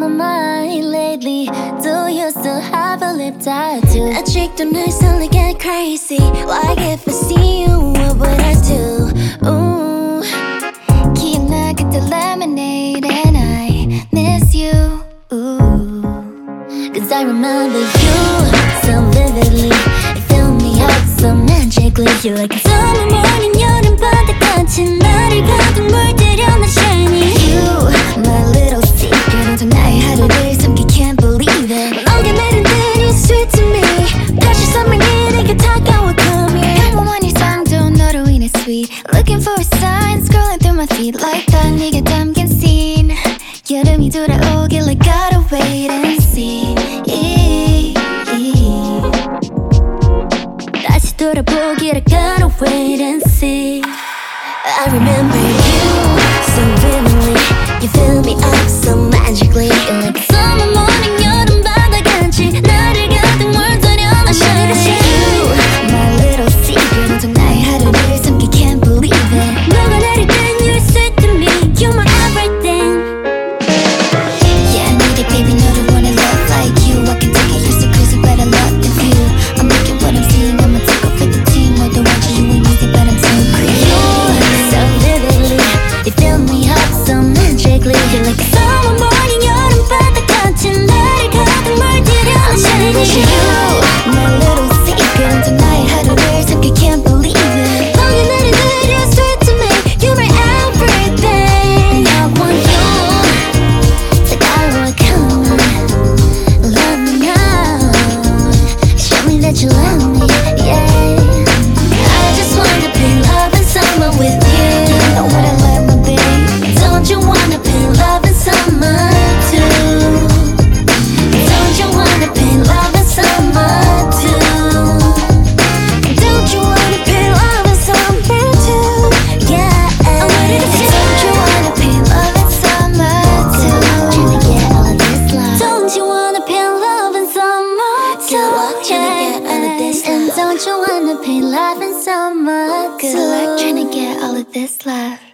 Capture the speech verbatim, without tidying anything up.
my mind lately. Do you still have a lip tattoo? A chick don't suddenly get crazy. Like if I see you, what would I do? Ooh, 기억나 그때 lemonade and I miss you. Ooh, cause I remember you so vividly. You fill me up so magically. You're like a summer morning 여름바다 같이 나를 가득 물들여 나 shiny. You, my little secret. 온통 나의 하루를 숨기 can't believe it. 너가 내린 듯이 sweet to me. 다시 선명히 내게 다가와 come here. 평범한 일상도 너로 인해 sweet. Looking for a sign, scrolling through my feed like that. 네가 담긴 scene. 여름이 돌아오길래 gotta wait and see. 다시 돌아보기를 gotta wait and see. I remember you so vividly. You fill me up so magically. You're like a summer morning 여름바다 같이 나를 가득 물들여 나 shiny. You, my little secret. 온통 나의 하루를 숨기 can't believe it. 너가 내릴 땐 you're sweet to me. You're my everything. Yeah, I need it baby. 너를 wanna love like you. I can take it, you're so crazy but I love the view. I'm making what I'm seeing. I'ma take off with the team. 너도 watch you ain't easy but I'm so crazy. So vividly, you fill me up so magically. You're like a summer morning 여름바다 같이 나를 가득 물들여 나 shiny. You, my little secret. 온통 나의 하루를 숨기 can't believe it. 너가 내린 듯 you're sweet to me. You're my everything. I want you 다가와 come on. Love me now. Show me that you love me, yeah. I just wanna be loving someone with you. Know what I love, my babe. Don't you wanna be loving someone too? Don't you wanna be loving someone too? Don't you wanna be loving someone too? Yeah. Don't you wanna be loving someone too? Trying to get all of this love. Don't you wanna be loving someone too? Good luck trying to get all of this love. Don't you wanna be loving someone good? Good luck trying to get all of this love.